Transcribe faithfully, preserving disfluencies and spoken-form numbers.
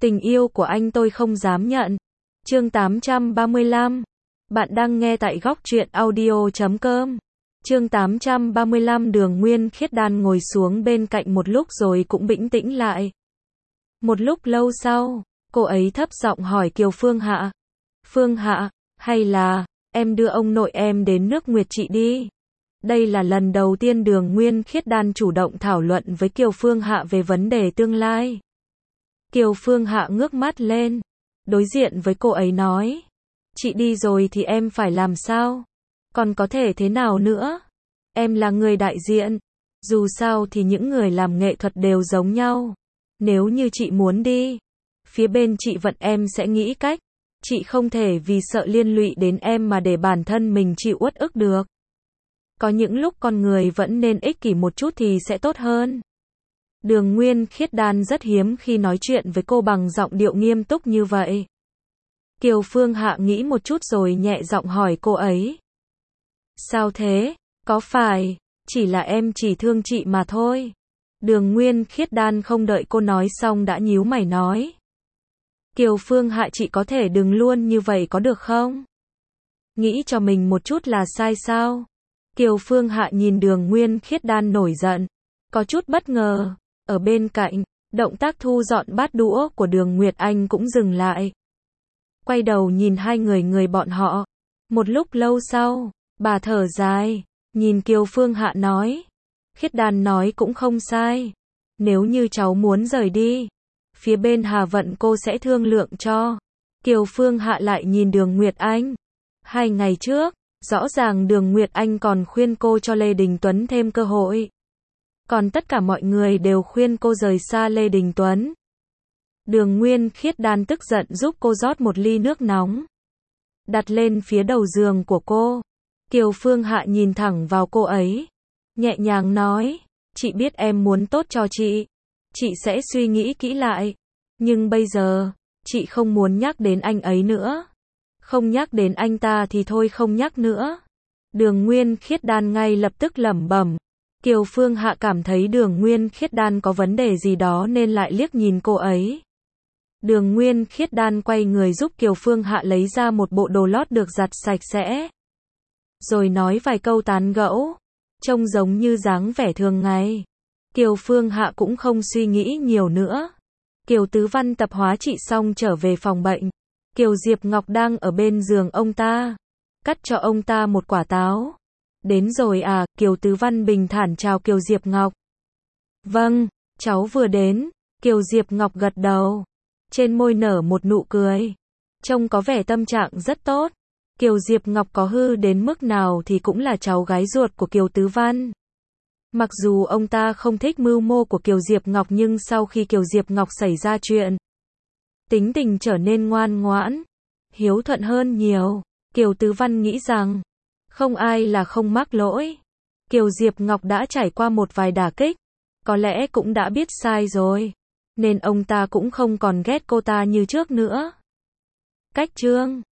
Tình yêu của anh tôi không dám nhận. Chương tám trăm ba mươi lăm. Bạn đang nghe tại góc truyện audio chấm com. Chương tám trăm ba mươi lăm. Đường Nguyên Khiết Đan ngồi xuống bên cạnh một lúc rồi cũng bĩnh tĩnh lại. Một lúc lâu sau, cô ấy thấp giọng hỏi Kiều Phương Hạ. Phương Hạ, hay là, em đưa ông nội em đến nước Nguyệt Trị đi. Đây là lần đầu tiên Đường Nguyên Khiết Đan chủ động thảo luận với Kiều Phương Hạ về vấn đề tương lai. Kiều Phương Hạ ngước mắt lên, đối diện với cô ấy nói. Chị đi rồi thì em phải làm sao? Còn có thể thế nào nữa? Em là người đại diện. Dù sao thì những người làm nghệ thuật đều giống nhau. Nếu như chị muốn đi, phía bên chị vận em sẽ nghĩ cách. Chị không thể vì sợ liên lụy đến em mà để bản thân mình chịu uất ức được. Có những lúc con người vẫn nên ích kỷ một chút thì sẽ tốt hơn. Đường Nguyên Khiết Đan rất hiếm khi nói chuyện với cô bằng giọng điệu nghiêm túc như vậy. Kiều Phương Hạ nghĩ một chút rồi nhẹ giọng hỏi cô ấy. Sao thế? Có phải, chỉ là em chỉ thương chị mà thôi. Đường Nguyên Khiết Đan không đợi cô nói xong đã nhíu mày nói. Kiều Phương Hạ, chị có thể đừng luôn như vậy có được không? Nghĩ cho mình một chút là sai sao? Kiều Phương Hạ nhìn Đường Nguyên Khiết Đan nổi giận, có chút bất ngờ. Ở bên cạnh, động tác thu dọn bát đũa của Đường Nguyệt Anh cũng dừng lại. Quay đầu nhìn hai người người bọn họ. Một lúc lâu sau, bà thở dài, nhìn Kiều Phương Hạ nói. Khiết Đan nói cũng không sai. Nếu như cháu muốn rời đi, phía bên Hà Vận cô sẽ thương lượng cho. Kiều Phương Hạ lại nhìn Đường Nguyệt Anh. Hai ngày trước, rõ ràng Đường Nguyệt Anh còn khuyên cô cho Lê Đình Tuấn thêm cơ hội. Còn tất cả mọi người đều khuyên cô rời xa Lê Đình Tuấn. Đường Nguyên Khiết Đan tức giận giúp cô rót một ly nước nóng, đặt lên phía đầu giường của cô. Kiều Phương Hạ nhìn thẳng vào cô ấy, nhẹ nhàng nói, chị biết em muốn tốt cho chị. Chị sẽ suy nghĩ kỹ lại. Nhưng bây giờ, chị không muốn nhắc đến anh ấy nữa. Không nhắc đến anh ta thì thôi không nhắc nữa. Đường Nguyên Khiết Đan ngay lập tức lẩm bẩm. Kiều Phương Hạ cảm thấy Đường Nguyên Khiết Đan có vấn đề gì đó nên lại liếc nhìn cô ấy. Đường Nguyên Khiết Đan quay người giúp Kiều Phương Hạ lấy ra một bộ đồ lót được giặt sạch sẽ. Rồi nói vài câu tán gẫu, trông giống như dáng vẻ thường ngày. Kiều Phương Hạ cũng không suy nghĩ nhiều nữa. Kiều Tứ Văn tập hóa trị xong trở về phòng bệnh. Kiều Diệp Ngọc đang ở bên giường ông ta, cắt cho ông ta một quả táo. Đến rồi à? Kiều Tứ Văn bình thản chào Kiều Diệp Ngọc. Vâng, cháu vừa đến. Kiều Diệp Ngọc gật đầu, trên môi nở một nụ cười, trông có vẻ tâm trạng rất tốt. Kiều Diệp Ngọc có hư đến mức nào thì cũng là cháu gái ruột của Kiều Tứ Văn. Mặc dù ông ta không thích mưu mô của Kiều Diệp Ngọc nhưng sau khi Kiều Diệp Ngọc xảy ra chuyện, tính tình trở nên ngoan ngoãn, hiếu thuận hơn nhiều. Kiều Tứ Văn nghĩ rằng, không ai là không mắc lỗi. Kiều Diệp Ngọc đã trải qua một vài đả kích, có lẽ cũng đã biết sai rồi, nên ông ta cũng không còn ghét cô ta như trước nữa. Cách chương